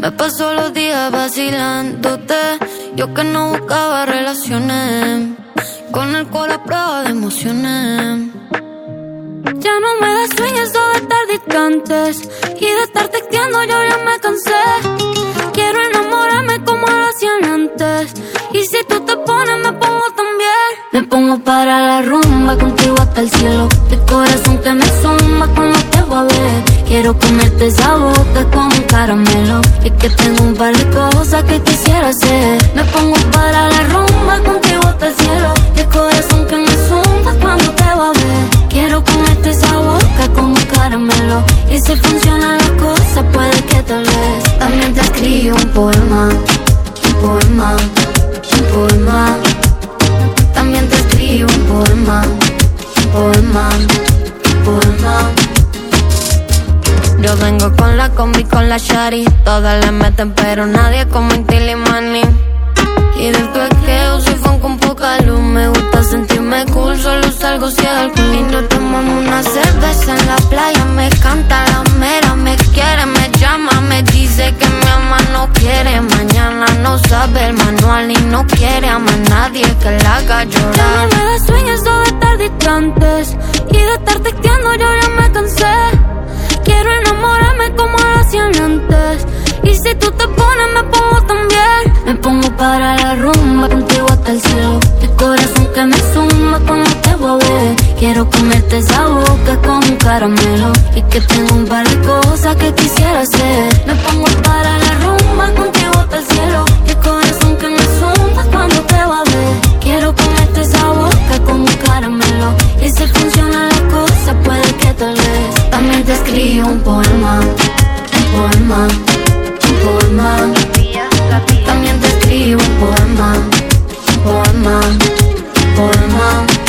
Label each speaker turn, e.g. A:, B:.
A: Me paso los días vacilándote. Yo que no buscaba relaciones, con alcohol a prueba de emociones. Ya no me da sueño eso de estar distantes y de estar texteando, yo ya me cansé. Quiero enamorarme como lo hacían antes, y si tú te pones me pongo también. Me pongo para la rumba, contigo hasta el cielo. De corazón que me zumba cuando te voy a ver. Quiero comerte esa boca como un caramelo. Es que tengo un par de cosas que quisiera hacer. Me pongo para la rumba, contigo hasta el cielo. De corazón que me zumba cuando te voy a ver. Quiero comerte esa boca como un caramelo. Y si funcionan las cosas, puede que tal vez también te escribo un poema, un poema, un poema. También te escribo un poema, un poema, un poema. Yo vengo con la combi, con la shari. Todas le meten pero nadie como Inti Money. Y del tuequeo soy fan con poca luz. Me gusta sentirme cool, solo salgo si hay alcohol. Y nos tomamos una cerveza en la playa. Me canta la mera, me quiere, me llama. Me dice que mi ama, no quiere mañana. No sabe el manual y no quiere a más nadie que la haga llorar. Ya no me da sueño eso de estar distantes y de estar texteando, yo ya me cansé. Quiero enamorarme como lo hacían antes, y si tú te pones me pongo también. Me pongo para la rumba, contigo hasta el cielo. De corazón que me zumba cuando te voy a ver. Quiero comerte esa boca como un caramelo. Y que tengo un par de cosas que quisiera hacer. Me pongo para la rumba, contigo hasta el cielo. De corazón que me zumba cuando te voy a ver. Quiero comerte esa boca como un caramelo. Y si funcionan las cosas, puede que tal vez también te escribo un poema, un poema, un poema. También te escribo un poema, un poema, un poema.